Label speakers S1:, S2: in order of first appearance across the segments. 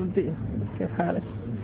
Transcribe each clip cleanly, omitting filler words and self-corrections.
S1: الدين، كيف حالك؟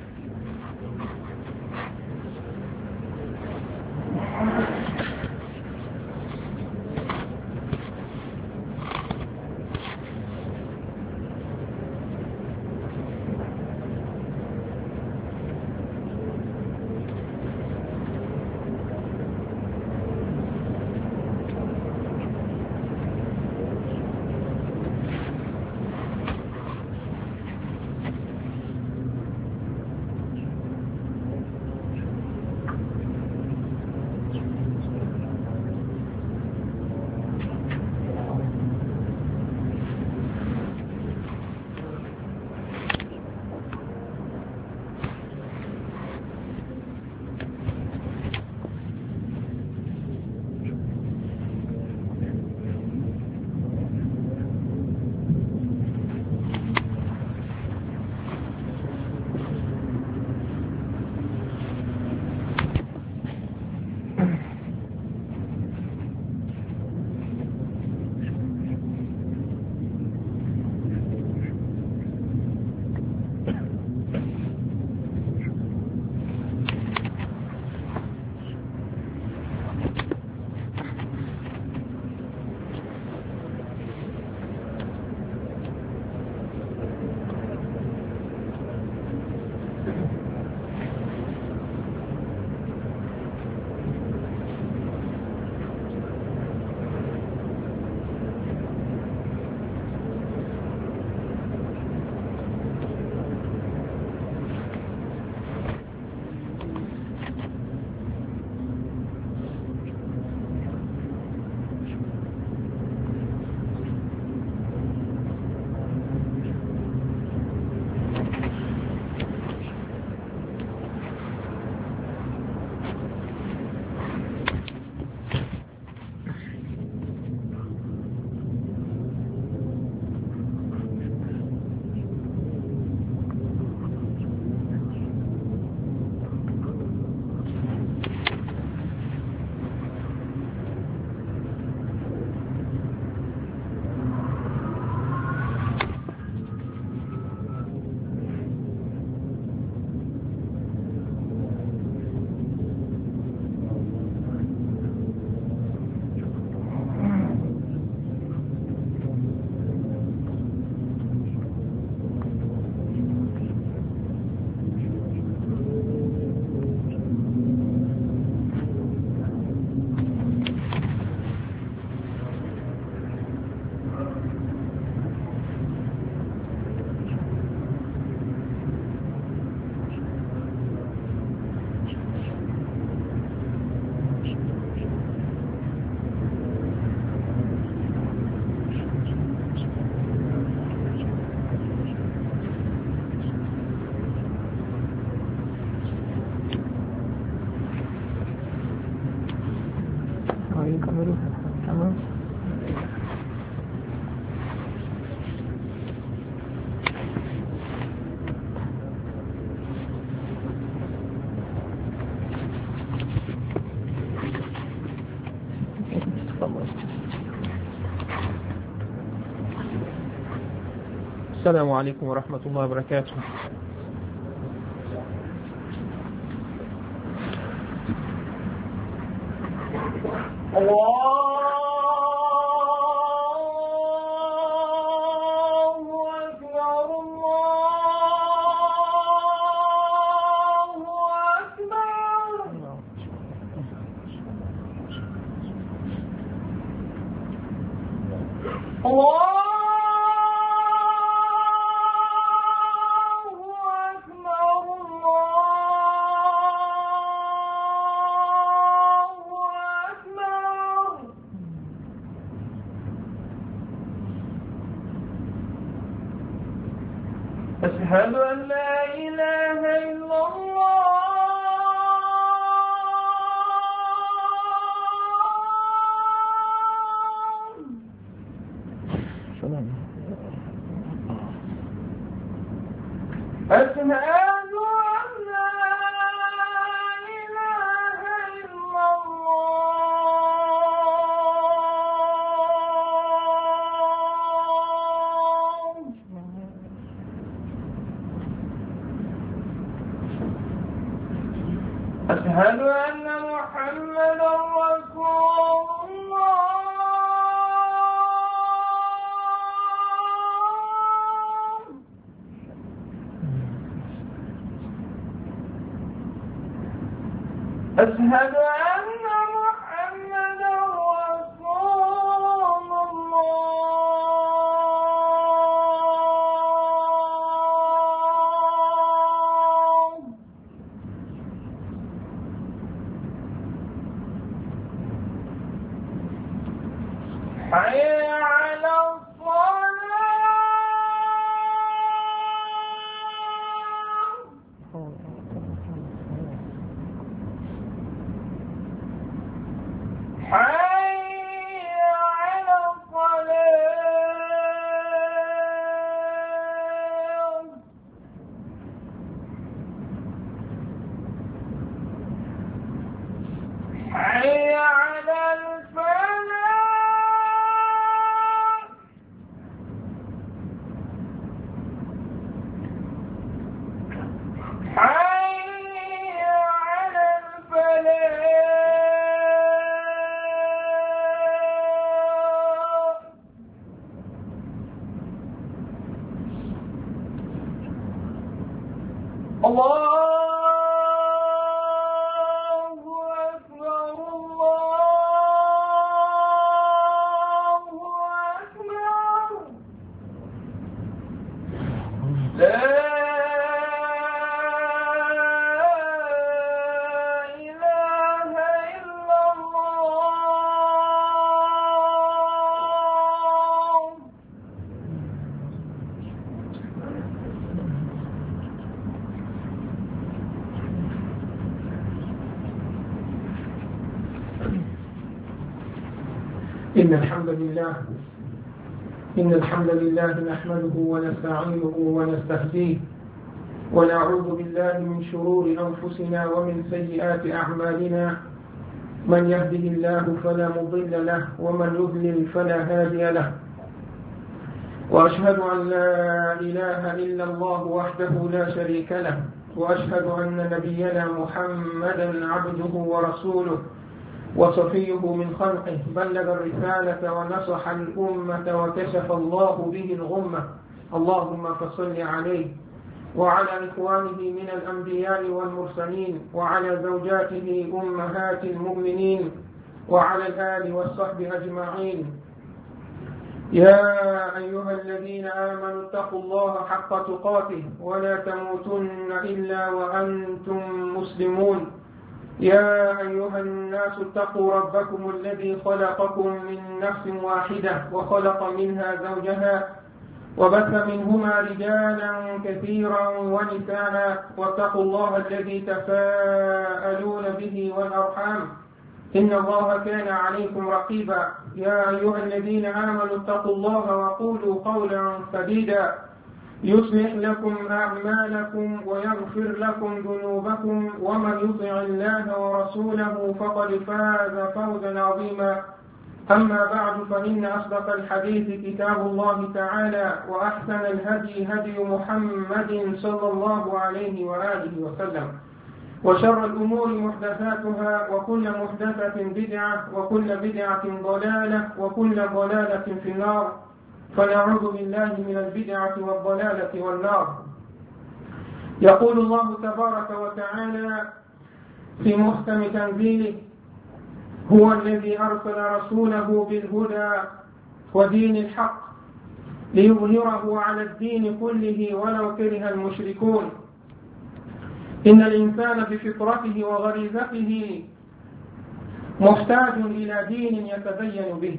S1: تمام. السلام عليكم ورحمة الله وبركاته. أشهد أن لا إله إلا الله. أشهد أن لا إله إلا الله. أشهد أن محمدا رسول الله. أشهد أن محمدا رسول الله. حي على حي على الفلاح. حي على الفلاح. الله
S2: إن الحمد لله نحمده ونستعينه ونستهديه ونعوذ بالله من شرور أنفسنا ومن سيئات أعمالنا. من يهده الله فلا مضل له ومن يضلل فلا هادي له. وأشهد أن لا إله إلا الله وحده لا شريك له، وأشهد أن نبينا محمدا عبده ورسوله وصفيه من خلقه، بلغ الرسالة ونصح الأمة وكشف الله به الغمة. اللهم فصل عليه وعلى إخوانه من الأنبياء والمرسلين، وعلى زوجاته أمهات المؤمنين، وعلى الآل والصحب أجمعين. يا أيها الذين آمنوا اتقوا الله حق تقاته ولا تموتن إلا وأنتم مسلمون. يا أيها الناس اتقوا ربكم الذي خلقكم من نفس واحدة وخلق منها زوجها وبث منهما رجالا كثيرا ونساء، واتقوا الله الذي تساءلون به والأرحام إن الله كان عليكم رقيبا. يا أيها الذين آمنوا اتقوا الله وقولوا قولا سديدا يصلح لكم أعمالكم ويغفر لكم ذنوبكم، ومن يطع الله ورسوله فقد فاز فوزا عظيما. أما بعد، فإن أصدق الحديث كتاب الله تعالى، وأحسن الهدي هدي محمد صلى الله عليه وآله وسلم، وشر الأمور محدثاتها، وكل محدثة بدعة، وكل بدعة ضلالة، وكل ضلالة في النار. فنعوذ بالله من البدعة والضلالة والنار. يقول الله تبارك وتعالى في محكم تنزيله: هو الذي أرسل رسوله بالهدى ودين الحق ليظهره على الدين كله ولو كره المشركون. إن الإنسان بفطرته وغريزته محتاج إلى دين يتدين به،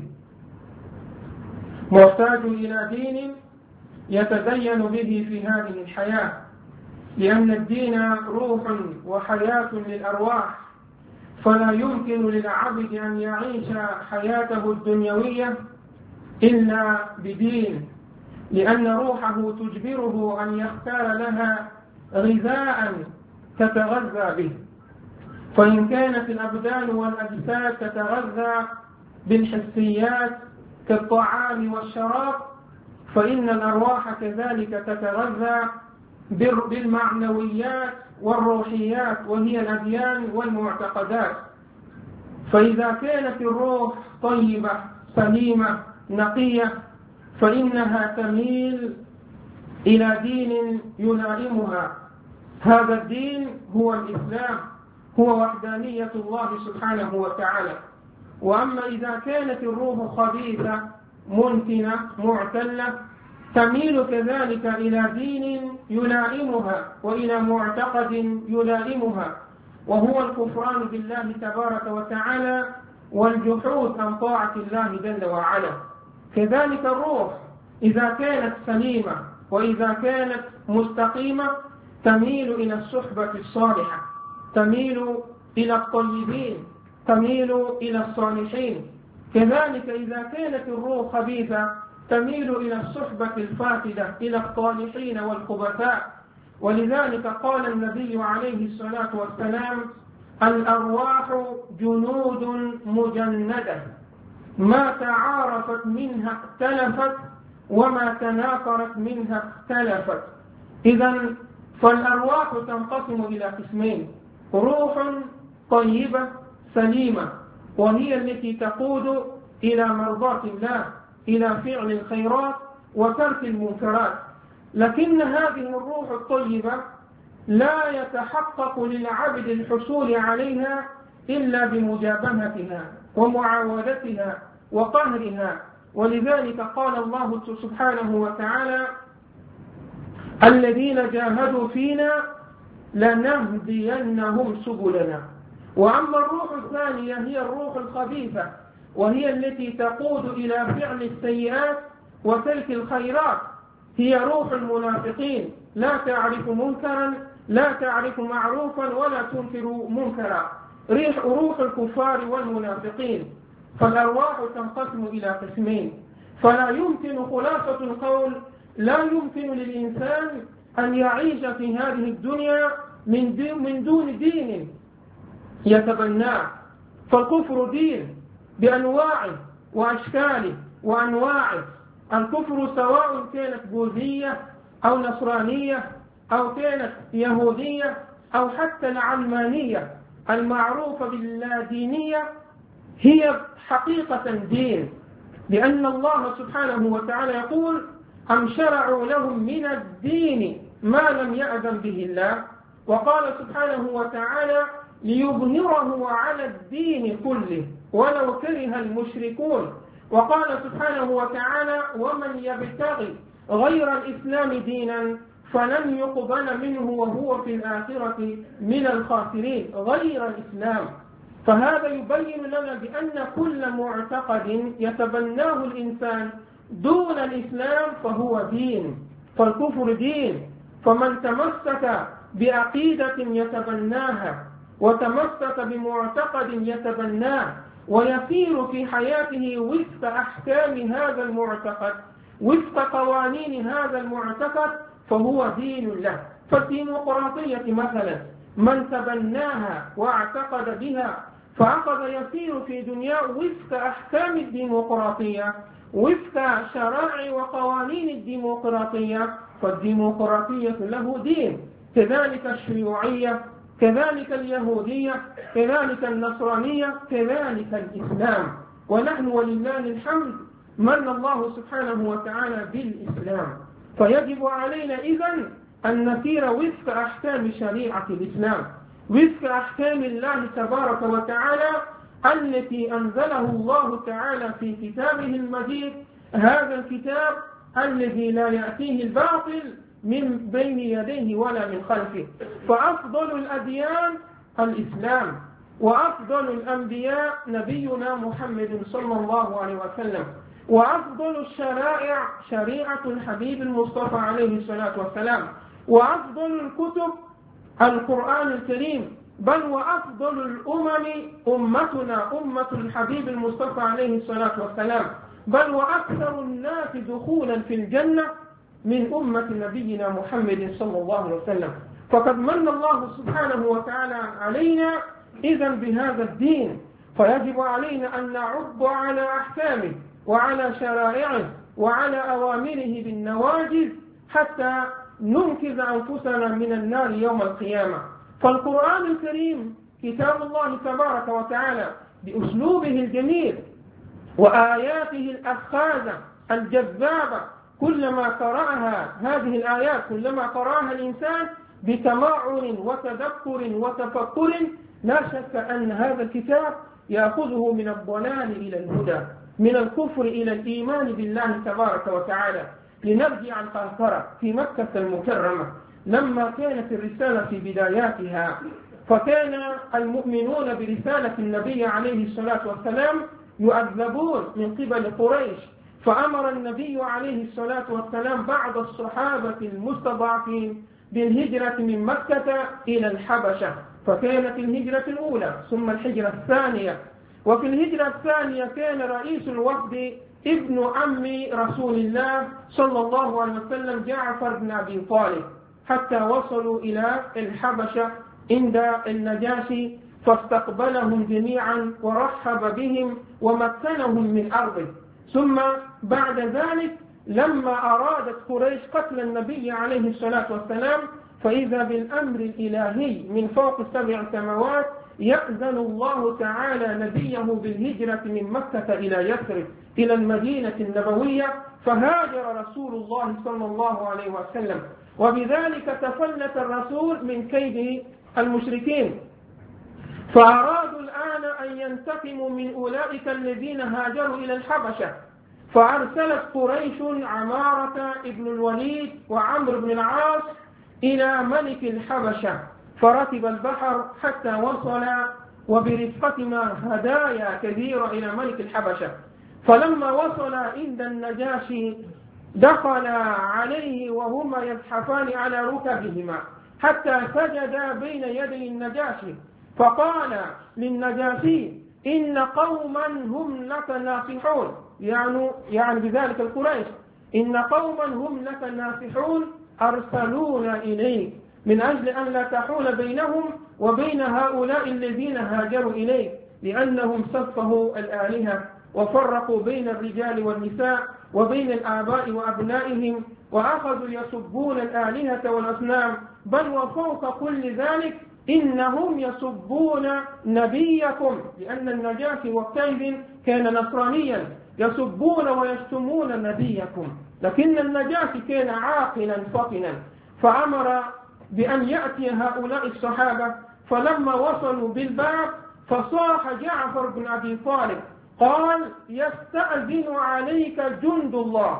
S2: محتاج إلى دين يتدين به في هذه الحياة، لأن الدين روح وحياة للأرواح، فلا يمكن للعبد أن يعيش حياته الدنيوية إلا بدين، لأن روحه تجبره أن يختار لها غذاء تتغذى به. فإن كانت الأبدان والأجساد تتغذى بالحسيات كالطعام والشراب، فإن الأرواح كذلك تتغذى بالمعنويات والروحيات وهي الأديان والمعتقدات. فإذا كانت الروح طيبة سليمة نقية فإنها تميل إلى دين يلائمها. هذا الدين هو الإسلام، هو وحدانية الله سبحانه وتعالى. وأما إذا كانت الروح خبيثة منتنة معتلة تميل كذلك إلى دين يلائمها وإلى معتقد يلائمها، وهو الكفران بالله تبارك وتعالى والجحود عن طاعة الله جل وعلا. كذلك الروح إذا كانت سليمة وإذا كانت مستقيمة تميل إلى الصحبة الصالحة، تميل إلى الطيبين، تميل إلى الصالحين. كذلك إذا كانت الروح خبيثة تميل إلى الصحبة الفاسدة، إلى الطالحين والخبثاء. ولذلك قال النبي عليه الصلاة والسلام: الأرواح جنود مجندة ما تعارفت منها اختلفت وما تناكرت منها اختلفت. إذن فالأرواح تنقسم إلى قسمين: روح طيبة سليمة وهي التي تقود إلى مرضاة الله، إلى فعل الخيرات وترك المنكرات. لكن هذه الروح الطيبة لا يتحقق للعبد الحصول عليها إلا بمجابهتها ومعاودتها وقهرها. ولذلك قال الله سبحانه وتعالى: الذين جاهدوا فينا لنهدينهم سبلنا. وأما الروح الثانية هي الروح الخبيثة وهي التي تقود إلى فعل السيئات وترك الخيرات، هي روح المنافقين، لا تعرف منكرا، لا تعرف معروفا ولا تنكر منكرا، روح الكفار والمنافقين. فالأرواح تنقسم إلى قسمين. فلا يمكن خلاصة القول لا يمكن للإنسان أن يعيش في هذه الدنيا من دون دين يتبناه. فالكفر دين بأنواعه وأشكاله وأنواعه. الكفر سواء كانت بوذية أو نصرانية أو كانت يهودية أو حتى العلمانية المعروفة باللادينية هي حقيقة دين، لأن الله سبحانه وتعالى يقول: أم شرعوا لهم من الدين ما لم يأذن به الله. وقال سبحانه وتعالى: ليظهره على الدين كله ولو كره المشركون. وقال سبحانه وتعالى: ومن يبتغي غير الإسلام دينا فلن يقبل منه وهو في الآخرة من الخاسرين. غير الإسلام. فهذا يبين لنا بأن كل معتقد يتبناه الإنسان دون الإسلام فهو دين، فالكفر دين. فمن تمسك بعقيدة يتبناها وتمسك بمعتقد يتبناه ويسير في حياته وفق أحكام هذا المعتقد، وفق قوانين هذا المعتقد، فهو دين له. فالديمقراطية مثلا من تبناها واعتقد بها فأخذ يسير في دنياه وفق أحكام الديمقراطية، وفق شرائع وقوانين الديمقراطية، فالديمقراطية له دين. كذلك الشيوعية، كذلك اليهودية، كذلك النصرانية، كذلك الإسلام. ونحن ولله الحمد من الله سبحانه وتعالى بالإسلام. فيجب علينا إذن أن نسير وفق أحكام شريعة الإسلام، وفق أحكام الله تبارك وتعالى التي أنزله الله تعالى في كتابه المجيد، هذا الكتاب الذي لا يأتيه الباطل من بين يديه ولا من خلفه. فأفضل الأديان الإسلام، وأفضل الأنبياء نبينا محمد صلى الله عليه وسلم، وأفضل الشرائع شريعة الحبيب المصطفى عليه الصلاة والسلام، وأفضل الكتب القرآن الكريم، بل وأفضل الأمم أمتنا أمة الحبيب المصطفى عليه الصلاة والسلام، بل وأكثر الناس دخولا في الجنة من أمة نبينا محمد صلى الله عليه وسلم. فقد من الله سبحانه وتعالى علينا إذن بهذا الدين، فيجب علينا أن نعض على أحكامه وعلى شرائعه وعلى أوامره بالنواجذ حتى ننقذ أنفسنا من النار يوم القيامة. فالقرآن الكريم كتاب الله تبارك وتعالى بأسلوبه الجميل وآياته الأخاذة الجذابة، كلما قرأها هذه الآيات كلما قرأها الإنسان بتمعن وتدبر وتفكر لا شك أن هذا الكتاب يأخذه من الضلال إلى الهدى، من الكفر إلى الإيمان بالله تبارك وتعالى. لنرجع القاهرة في مكة المكرمة لما كانت الرسالة في بداياتها، فكان المؤمنون برسالة النبي عليه الصلاة والسلام يؤذبون من قبل قريش، فأمر النبي عليه الصلاة والسلام بعض الصحابة المستضعفين بالهجرة من مكة إلى الحبشة، فكانت الهجرة الأولى ثم الهجرة الثانية. وفي الهجرة الثانية كان رئيس الوفد ابن عم رسول الله صلى الله عليه وسلم جعفر بن أبي طالب، حتى وصلوا إلى الحبشة عند النجاشي فاستقبلهم جميعا ورحب بهم ومكنهم من أرضه. ثم بعد ذلك لما أرادت قريش قتل النبي عليه الصلاة والسلام، فإذا بالأمر الإلهي من فوق 7 سماوات يأذن الله تعالى نبيه بالهجرة من مكة إلى يثرب إلى المدينة النبوية، فهاجر رسول الله صلى الله عليه وسلم، وبذلك تفلت الرسول من كيد المشركين. فأرادوا الآن أن ينتقموا من أولئك الذين هاجروا إلى الحبشة، فأرسلت قريش عمارة ابن الوليد وعمرو بن العاص إلى ملك الحبشة، فركب البحر حتى وصل وبرفقتهما هدايا كثيرة إلى ملك الحبشة. فلما وصل عند النجاشي دخل عليه وهما يزحفان على ركبهما حتى سجدا بين يدي النجاشي، فقال للنجاشي إن قوما هم لك ناصحون، يعني بذلك القريش، إن قوما هم لك ناصحون أرسلونا إليك من أجل أن لا تحول بينهم وبين هؤلاء الذين هاجروا إليك، لأنهم سفهوا الآلهة وفرقوا بين الرجال والنساء وبين الآباء وأبنائهم، وأخذوا يسبون الآلهة والأصنام، بل وفوق كل ذلك إنهم يسبون نبيكم، لأن النجاشي وقتئذ كان نصرانيا، يسبون ويشتمون نبيكم. لكن النجاشي كان عاقلا فطنا، فأمر بأن يأتي هؤلاء الصحابة. فلما وصلوا بالباب فصاح جعفر بن أبي طالب قال يستأذن عليك جند الله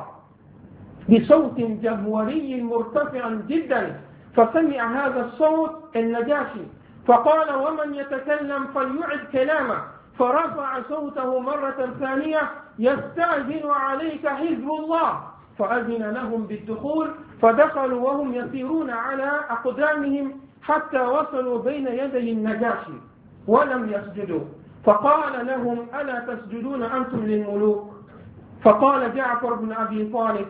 S2: بصوت جهوري مرتفع جدا. فسمع هذا الصوت النجاشي فقال ومن يتكلم فليعد كلامه، فرفع صوته مرة ثانية يستأذن عليك حزب الله، فأذن لهم بالدخول، فدخلوا وهم يسيرون على أقدامهم حتى وصلوا بين يدي النجاشي ولم يسجدوا، فقال لهم ألا تسجدون أنتم للملوك؟ فقال جعفر بن أبي طالب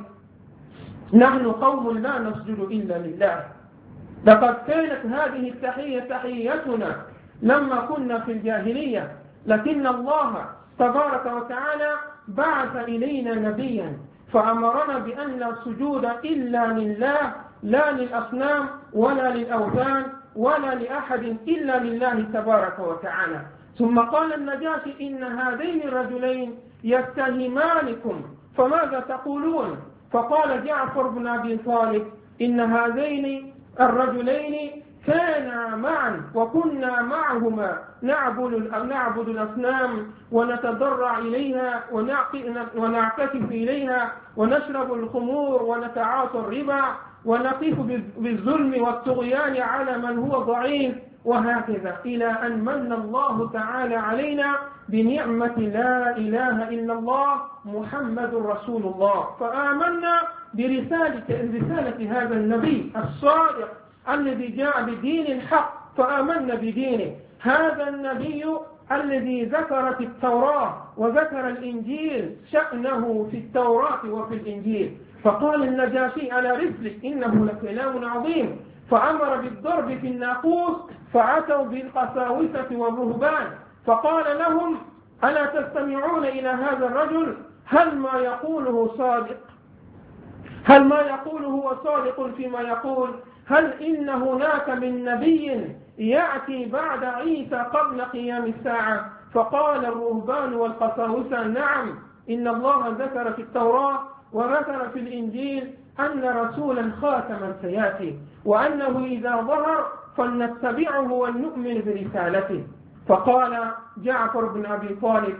S2: نحن قوم لا نسجد إلا لله، لقد كانت هذه التحية تحيتنا لما كنا في الجاهلية، لكن الله تبارك وتعالى بعث إلينا نبيا فأمرنا بأن لا سجود إلا لله، لا للأصنام ولا للأوثان ولا لأحد إلا لله تبارك وتعالى. ثم قال النجاشي إن هذين الرجلين يتهمانكم فماذا تقولون؟ فقال جعفر بن أبي طالب إن هذين الرجلين كانا معا وكنا معهما نعبد الأصنام ونتضرع إليها ونعتكف إليها ونشرب الخمور ونتعاطى الربا ونقف بالظلم والطغيان على من هو ضعيف، وهكذا إلى أن من الله تعالى علينا بنعمة لا إله إلا الله محمد رسول الله، فآمنا برسالة هذا النبي الصادق الذي جاء بدين الحق، فآمنا بدينه. هذا النبي الذي ذكرت التوراة وذكر الإنجيل شأنه في التوراة وفي الإنجيل، فقال النجاشي على رسلك إنه لكلام عظيم، فأمر بالضرب في الناقوس، فأتوا بالقساوسة والرهبان فقال لهم ألا تستمعون إلى هذا الرجل؟ هل ما يقوله صادق؟ هل ما يقول هو صادق فيما يقول؟ هل إن هناك من نبي يأتي بعد عيسى قبل قيام الساعة؟ فقال الرهبان والقساوسة: نعم، إن الله ذكر في التوراة وذكر في الإنجيل أن رسولا خاتما سيأتي، وأنه إذا ظهر فلنتبعه ونؤمن برسالته. فقال جعفر بن أبي طالب: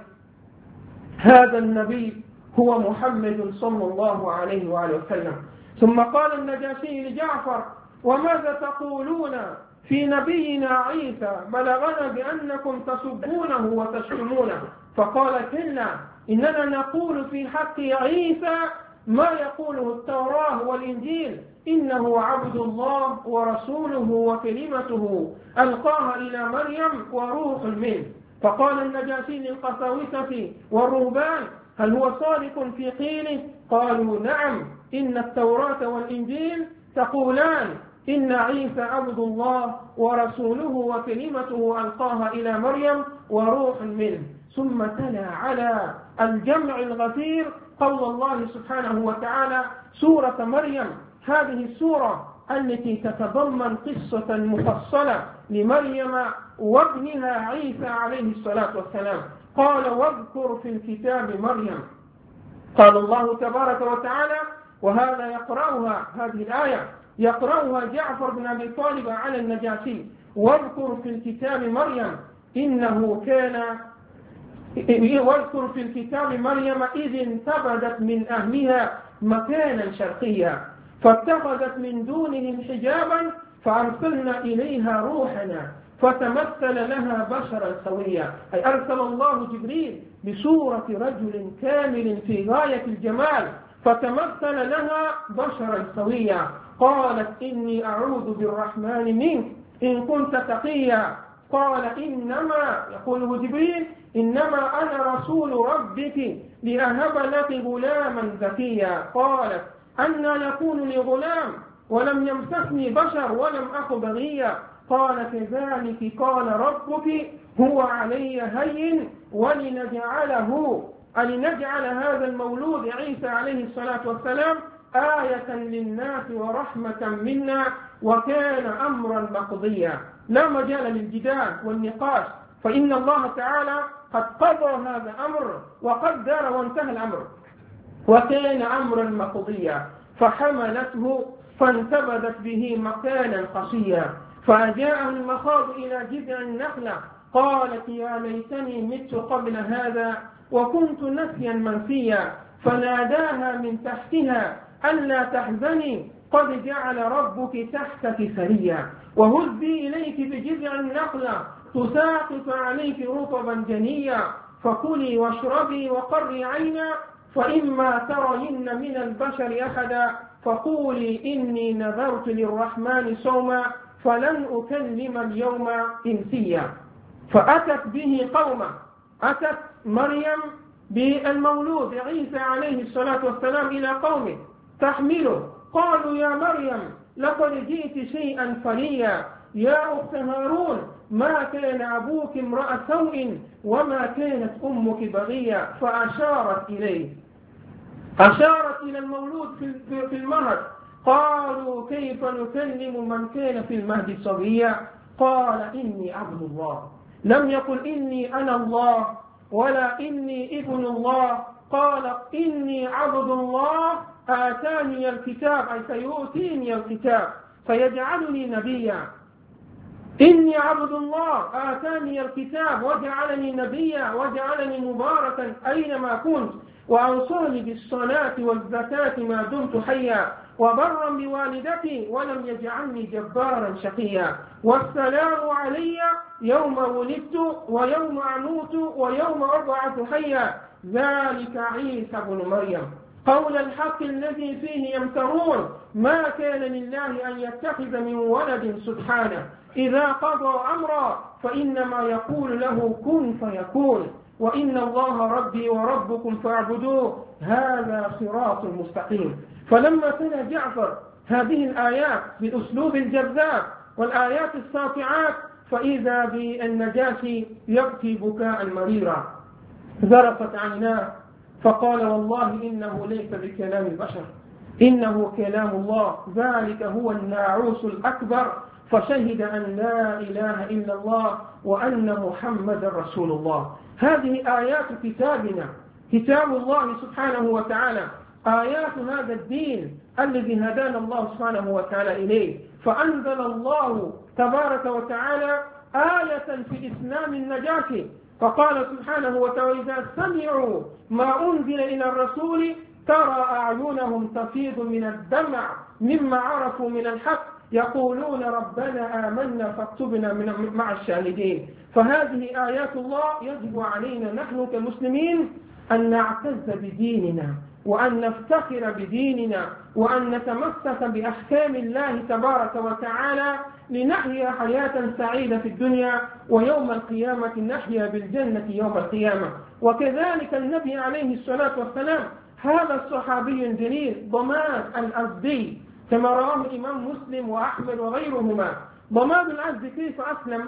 S2: هذا النبي هو محمد صلى الله عليه وآله وسلم. ثم قال النجاشي لجعفر: وماذا تقولون في نبينا عيسى؟ بلغنا بأنكم تسبونه وتشتمونه. فقال: كلا، إننا نقول في حق عيسى ما يقوله التوراة والإنجيل، إنه عبد الله ورسوله وكلمته ألقاها إلى مريم وروح منه. فقال النجاشي للقساوسة والرهبان: هل هو صادق في قيله؟ قالوا: نعم، إن التوراة والإنجيل تقولان إن عيسى عبد الله ورسوله وكلمته ألقاها إلى مريم وروح منه. ثم تلا على الجمع الغفير قول الله سبحانه وتعالى سورة مريم، هذه السورة التي تتضمن قصة مفصلة لمريم وابنها عيسى عليه الصلاة والسلام. قال: واذكر في الكتاب مريم. قال الله تبارك وتعالى، وهذا يقرأها، هذه الآية يقرأها جعفر بن أبي طالب على النجاشي: واذكر في الكتاب مريم إنه كان واذكر في الكتاب مريم إذ انتبذت من أهلها مكانا شرقيا فاتخذت من دونهم حجابا فأرسلنا إليها روحنا فتمثل لها بشرا سويا. أي أرسل الله جبريل بصورة رجل كامل في غاية الجمال فتمثل لها بشرا سويا. قالت: إني أعوذ بالرحمن منك إن كنت تقيا. قال: إنما، يقول جبريل، إنما أنا رسول ربك لأهب لك غلاما زكيا. قالت: أنى يكون لي غلام ولم يمسسني بشر ولم أك بغيا. قال: كذلك قال ربك هو علي هين ولنجعل هذا المولود عيسى عليه الصلاة والسلام آية للناس ورحمة منا وكان أمرا مقضيا. لا مجال للجدال والنقاش، فإن الله تعالى قد قضى هذا الأمر وقدر وانتهى الأمر وكان أمرا مقضيا. فحملته فانتبذت به مكانا قصيا فجاءه المخاض إلى جذع النخلة قالت: يا ليتني مت قبل هذا وكنت نسيا منسيا. فناداها من تحتها ألا تحزني قد جعل ربك تحتك سريا وهزي إليك بجذع النخلة تساقط عليك رطبا جنيا فكلي واشربي وقري عينا فإما ترين من البشر أحدا فقولي إني نذرت للرحمن صوما فلن أكلم اليوم إنسيا. فأتت به قوما، أتت مريم بالمولود عيسى عليه الصلاة والسلام إلى قومه تحمله. قالوا: يا مريم لقد جئت شيئا فريا، يا أخت هارون ما كان أبوك امرأ سوء وما كانت أمك بغيا. فأشارت إليه، أشارت إلى المولود في المهد. قالوا: كيف نكلم من كان في المهد صبيا؟ قال: إني عبد الله. لم يقل إني أنا الله ولا إني ابن الله، قال: إني عبد الله آتاني الكتاب، أي سيؤتيني الكتاب فيجعلني نبيا. إني عبد الله آتاني الكتاب وجعلني نبيا وجعلني مباركا أينما كنت وأوصاني بالصلاة والزكاة ما دمت حيا وبرا بوالدتي ولم يجعلني جبارا شقيا والسلام علي يوم ولدت ويوم أموت ويوم أبعث حيا ذلك عيسى بن مريم قول الحق الذي فيه يمترون ما كان لله أن يتخذ من ولد سبحانه إذا قضى أمرا فإنما يقول له كن فيكون وإن الله ربي وربكم فاعبدوه هذا صراط مستقيم. فلما تلا جعفر هذه الآيات بالأسلوب الجذاب والآيات الساطعات فإذا بالنجاشي يبكي بكاء مريرا ذرفت عيناه فقال: والله إنه ليس بكلام البشر إنه كلام الله ذلك هو الناعوس الأكبر فشهد أن لا إله إلا الله وأن محمد رسول الله. هذه آيات كتابنا، كتاب الله سبحانه وتعالى، آيات هذا الدين الذي هدانا الله سبحانه وتعالى إليه. فأنزل الله تبارك وتعالى آية في إسلام النجاة، فقال سبحانه وتعالى إذا سمعوا ما أنزل إلى الرسول ترى أعينهم تفيض من الدمع مما عرفوا من الحق يقولون ربنا آمنا فاكتبنا مع الشاهدين. فهذه آيات الله يجب علينا نحن كمسلمين أن نعتز بديننا وأن نفتخر بديننا وأن نتمسك بأحكام الله تبارك وتعالى لنحيا حياة سعيدة في الدنيا ويوم القيامة نحيا بالجنة يوم القيامة. وكذلك النبي عليه الصلاة والسلام هذا الصحابي الجليل ضمان الأزدي كما رواه الإمام مسلم وأحمد وغيرهما. ضمان الأزدي كيف أسلم؟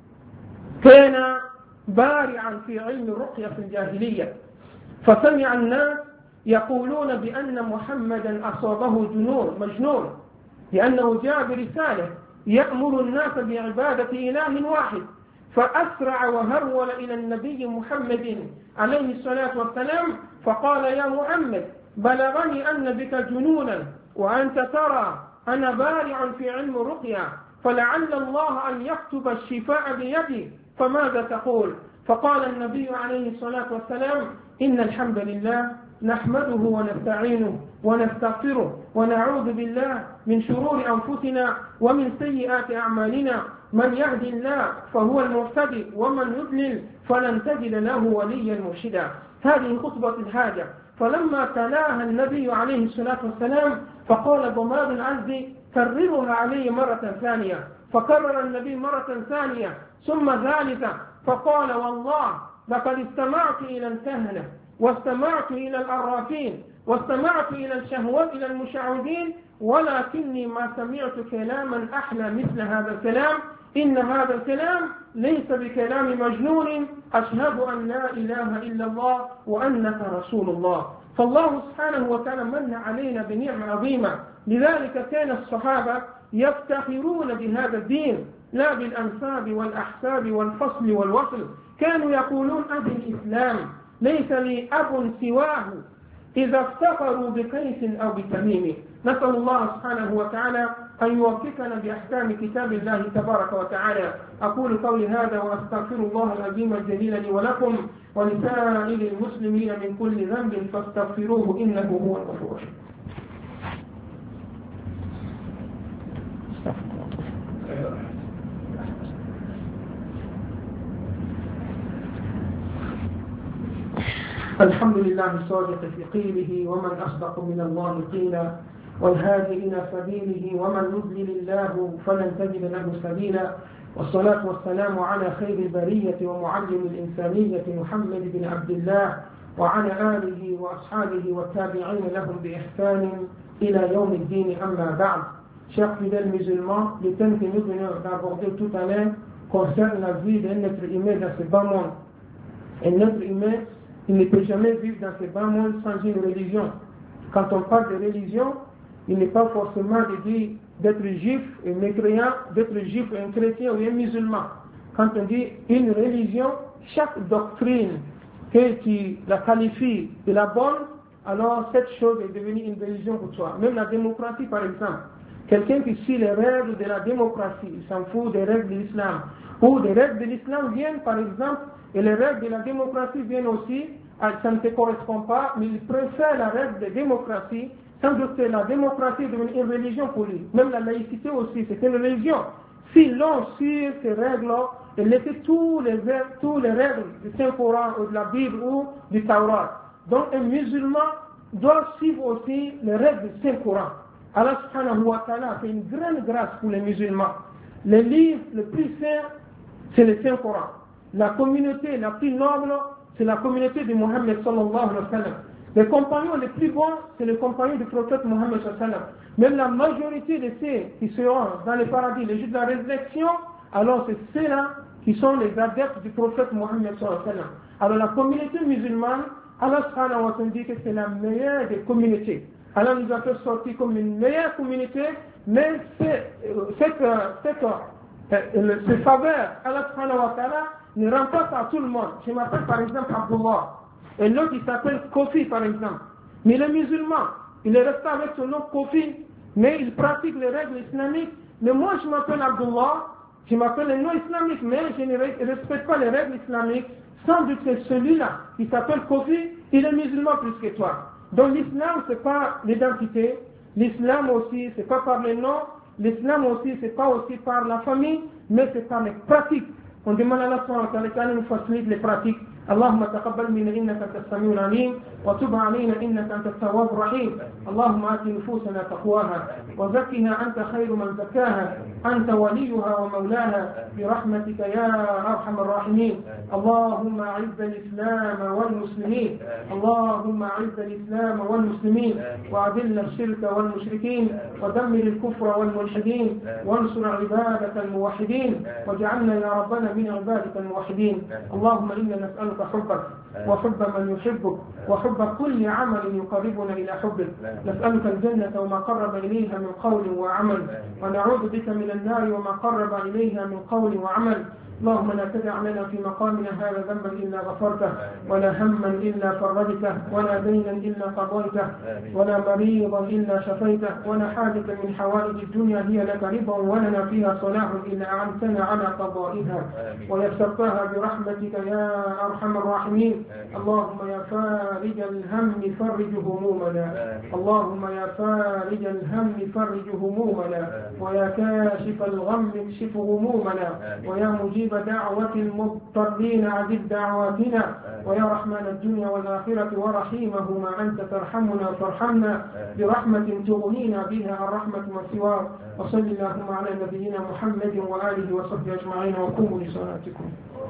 S2: كان بارعا في علم الرقية في الجاهلية، فسمع الناس يقولون بأن محمدا أصابه مجنون لأنه جاء برسالة يأمر الناس بعبادة إله واحد، فأسرع وهرول إلى النبي محمد عليه الصلاة والسلام فقال يا محمد بلغني أن بك جنونا وأنت ترى أنا بارع في علم الرقية فلعل الله أن يكتب الشفاء بيدي فماذا تقول؟ فقال النبي عليه الصلاة والسلام إن الحمد لله نحمده ونستعينه ونستغفره ونعوذ بالله من شرور أنفسنا ومن سيئات أعمالنا من يهدي الله فهو المهتدي ومن يضلل فلن تجد له وليا مرشدا. هذه خطبة الحاجة. فلما تلاها النبي عليه الصلاة والسلام فقال ضماد العزي كررها عليه مرة ثانية، فكرر النبي مرة ثانية ثم ثالثة فقال والله لقد استمعت إلى الكهنة واستمعت إلى الأرافين واستمعت إلى الشهوات إلى المشعوذين ولكني ما سمعت كلاما أحلى مثل هذا الكلام. إن هذا الكلام ليس بكلام مجنون أشهد أن لا إله إلا الله وأنك رسول الله. فالله سبحانه وتعالى من علينا بنعمة عظيمة. لذلك كان الصحابة يفتخرون بهذا الدين لا بالأنساب والأحساب والفصل والوصل. كانوا يقولون أبي الإسلام ليس لي أب سواه إذا افتخروا بقيس أو بتميم. نسأل الله سبحانه وتعالى أن يوفقنا بأحكام كتاب الله تبارك وتعالى. أقول قولي هذا وأستغفر الله العظيم الجليل لي ولكم ولسائر المسلمين من كل ذنب فاستغفروه إنه هو الغفور الرحيم. الحمد لله الصادق في قيله ومن أصدق من الله قيلا والهادي إلى سبيله ومن يضلل الله فلن تجد له سبيلا. والصلاة والسلام على خير البرية ومعلم الإنسانية محمد بن عبد الله وعلى آله وأصحابه والتابعين لهم بإحسان إلى يوم الدين. أما بعد. Chers fidèles musulmans, le thème que nous venons d'aborder tout à l'heure concerne la vie d'un être humain dans ce bas monde. Un être humain, il ne peut jamais vivre dans ce bas monde sans une religion. Quand on parle de religion, il n'est pas forcément de dire d'être juif et mécréant, d'être juif et un chrétien ou un musulman. Quand on dit une religion, chaque doctrine que tu la qualifies de la bonne, alors cette chose est devenue une religion pour toi. Même la démocratie par exemple. Quelqu'un qui suit les règles de la démocratie, il s'en fout des règles de l'islam. Ou des règles de l'islam viennent par exemple, et les règles de la démocratie viennent aussi, ça ne te correspond pas, mais il préfère la règle de démocratie, sans doute que la démocratie est devenue une religion pour lui. Même la laïcité aussi, c'est une religion. Si l'on suit ces règles-là, et laisser tous les règles du Saint-Coran ou de la Bible ou du Taurat. Donc un musulman doit suivre aussi les règles du Saint-Coran. Allah subhanahu wa ta'ala fait une grande grâce pour les musulmans. Le livre le plus saint, c'est le Saint-Coran. La communauté la plus noble, c'est la communauté de Mohammed sallallahu alayhi wa sallam. Les compagnons les plus bons, c'est les compagnons du prophète Mohammed sallallahu alayhi wa sallam. Même la majorité de ceux qui seront dans le paradis, les jours de la résurrection, alors c'est ceux-là qui sont les adeptes du prophète Mohammed sallallahu alayhi wa sallam. Alors la communauté musulmane, Allah subhanahu wa ta'ala dit que c'est la meilleure des communautés. Allah nous a fait sortir comme une meilleure communauté, mais ces faveurs, Allah subhanahu wa ta'ala, ne rend pas à tout le monde. Je m'appelle par exemple Abdullah, et l'autre il s'appelle Kofi par exemple. Mais il est musulman, il est resté avec son nom Kofi, mais il pratique les règles islamiques. Mais moi je m'appelle Abdullah, je m'appelle un nom islamique, mais je ne respecte pas les règles islamiques. Sans doute que celui-là, qui s'appelle Kofi, il est musulman plus que toi. Donc l'islam, c'est pas l'identité, l'islam aussi, c'est pas par les noms, l'islam aussi, c'est pas aussi par la famille, mais c'est par les pratiques. On demande à Allah subhanahu wa ta'ala qu'Allah nous facilite les pratiques. اللهم تقبل منا إنك أنت السميع العليم وتب علينا إنك أنت التواب الرحيم. اللهم آت نفوسنا تقواها وزكها أنت خير من زكاها أنت وليها ومولاها برحمتك يا أرحم الراحمين. اللهم أعز الإسلام والمسلمين، اللهم أعز الإسلام والمسلمين وأذل الشرك والمشركين ودمر الكفر والملحدين وانصر عبادك الموحدين واجعلنا يا ربنا من عبادك الموحدين. اللهم إنا نسألك حبك وحب من يحبك وحب كل عمل يقربنا إلى حبك. نسألك الجنة وما قرب إليها من قول وعمل، ونعوذ بك من النار وما قرب إليها من قول وعمل. اللهم لا تدع لنا في مقامنا هذا ذنبا إلا غفرته، ولا هما إلا فرجته، ولا دينا إلا قضيته، ولا مريضا إلا شفيته، ولا حاجة من حوائج الدنيا هي لك رضا ولنا فيها صلاح إلا أعنتنا على قضائها ويسرتها برحمتك يا أرحم الراحمين. اللهم يا فارج الهم فرج همومنا، اللهم يا فارج الهم فرج همومنا، ويا كاشف الغم اكشف همومنا، ويا مجيب دعوة المضطرين عجب دعواتنا، ويا رحمن الدنيا والآخرة ورحيمهما أنت ترحمنا فارحمنا برحمة تغنينا بها عن رحمة من سواك. وصل اللهم على نبينا محمد وآله وصحبه أجمعين وقوموا لصلاتكم.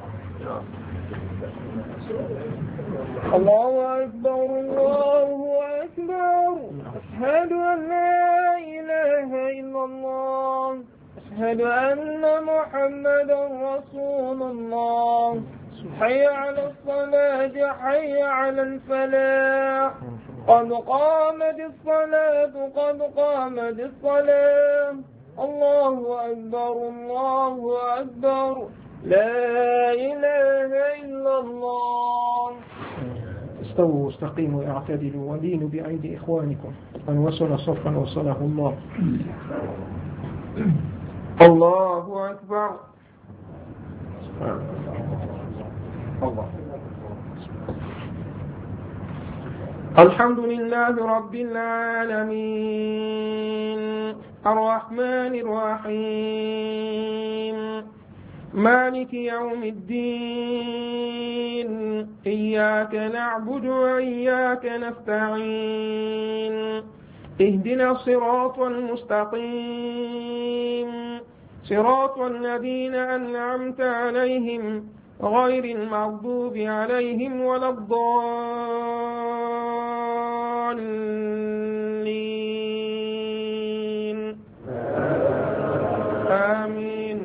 S1: الله أكبر الله أكبر. أشهد أن لا إله إلا الله، أشهد أن محمدا رسول الله. حي على الصلاة حي على الفلاح، قد قامت الصلاة قد قامت الصلاة. الله أكبر الله أكبر، لا إله إلا الله.
S2: استووا واستقيموا اعتدلوا ولينوا بأيدي إخوانكم، من وصل صفا وصله الله. الله أكبر. الله. الحمد لله رب العالمين الرحمن الرحيم مالك يوم الدين، إياك نعبد وإياك نستعين، اهدنا الصراط المستقيم، صراط الذين أنعمت عليهم غير المغضوب عليهم ولا الضالين. آمين.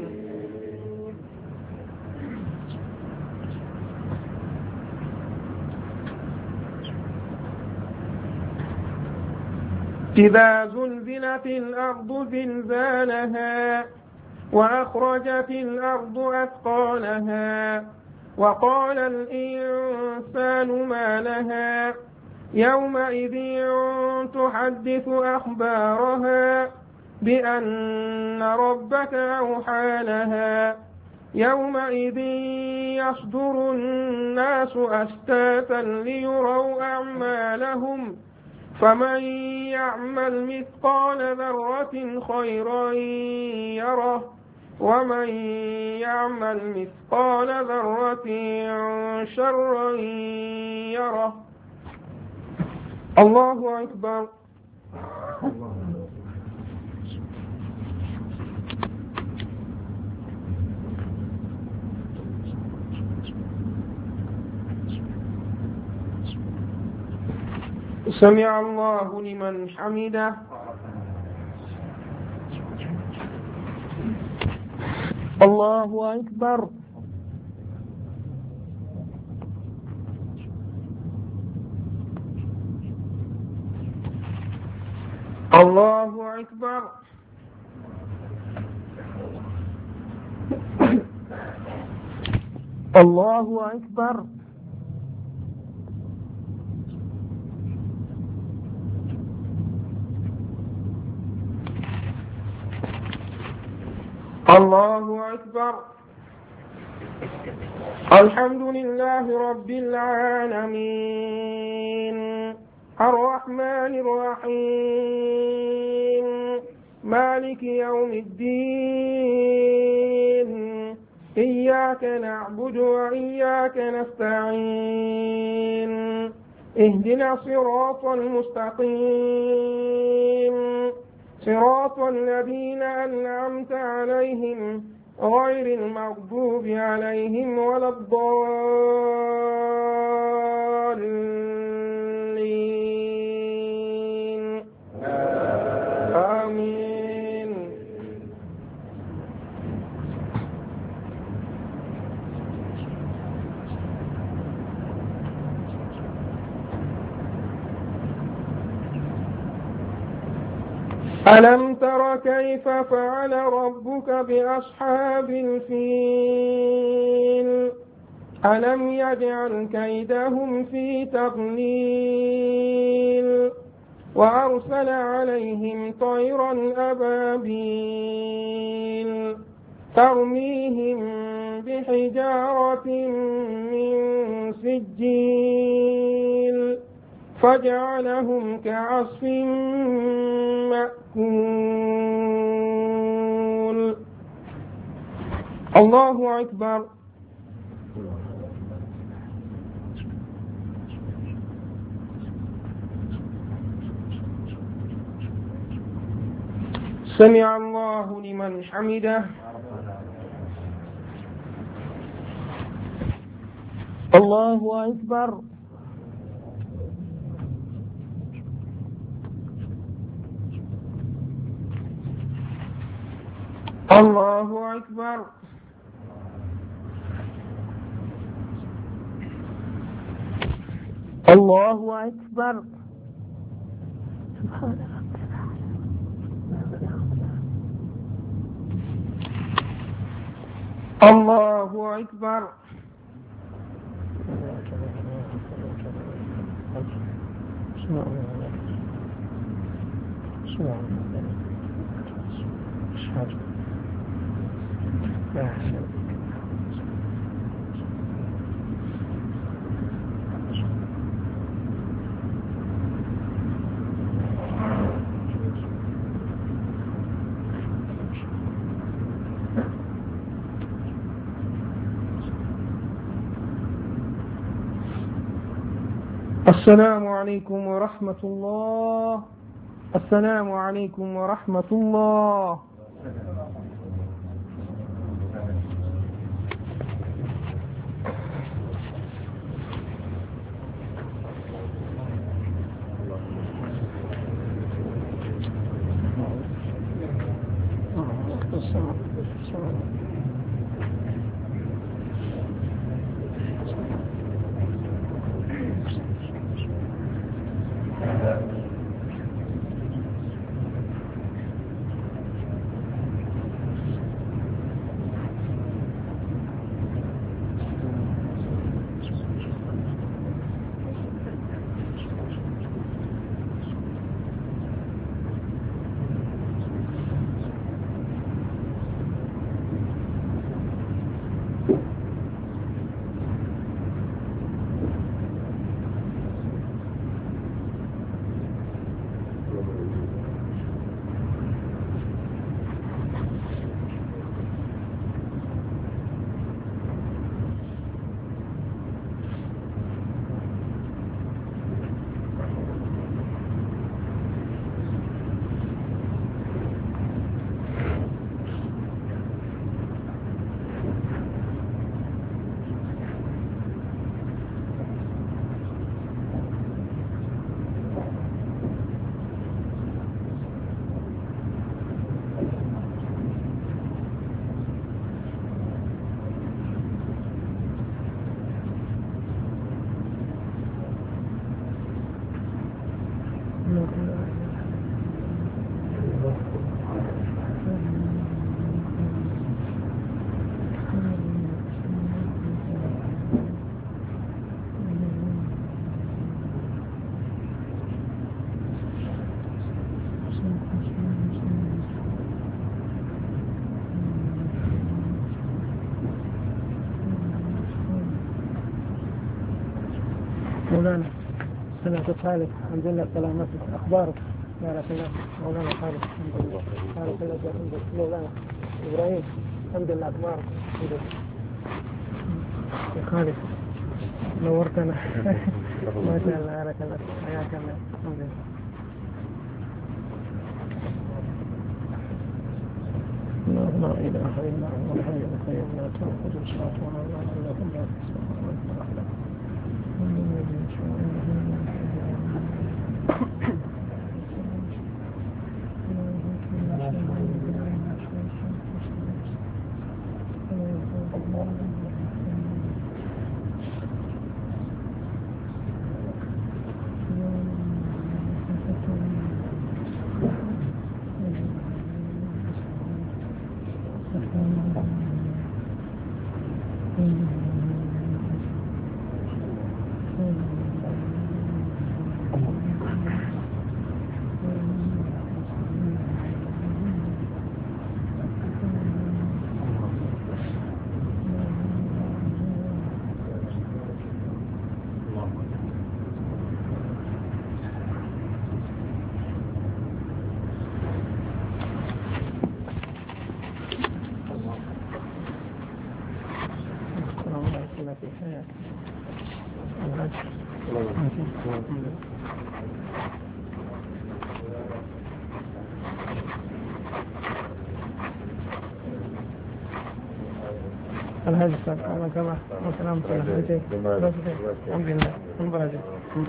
S2: إذا زلزلت الأرض زلزالها وأخرجت الأرض أثقالها وقال الإنسان ما لها يومئذ تحدث أخبارها بأن ربك أوحى لها يومئذ يصدر الناس أشتاتا ليروا أعمالهم فمن يعمل مثقال ذرة خيرا يره ومن يعمل مثقال ذرة شرا يره. الله أكبر. سمع الله لمن حمده. الله أكبر. الله أكبر. الله أكبر. الله أكبر. الحمد لله رب العالمين الرحمن الرحيم مالك يوم الدين إياك نعبد وإياك نستعين اهدنا الصراط المستقيم صراط الذين أنعمت عليهم غير المغضوب عليهم ولا الضالين آمين. ألم تر كيف فعل ربك بأصحاب الفيل ألم يجعل كيدهم في تضليل وأرسل عليهم طيرا أبابيل ترميهم بحجارة من سجيل فجعلهم كعصف مأكول. الله أكبر. سمع الله لمن حمده. الله أكبر. الله أكبر. الله أكبر. الله أكبر. السلام عليكم ورحمة الله. السلام عليكم ورحمة الله. مولانا سمعت خالد الحمد لله سلامتك أخبارك بارك الله مولانا خالد الحمد لله بارك الله مولانا إبراهيم الحمد لله أخبارك يا خالد نورتنا ما شاء الله بارك الله حياك الله الحمد لله لا إله إلا هو الحي القيوم لا تأخذه سنة ولا نوم له ما في السماوات وما في الأرض الهاجس الله كما والسلام عليكم الحمد لله المبارك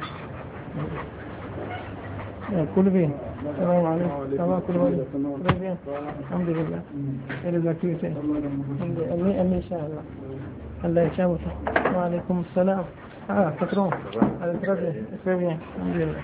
S2: كل بين السلام عليكم تمام كل بين الحمد لله إلى زكيته أني شاء الله الله يشابه وعليكم السلام تكرم على التربية بين الحمد لله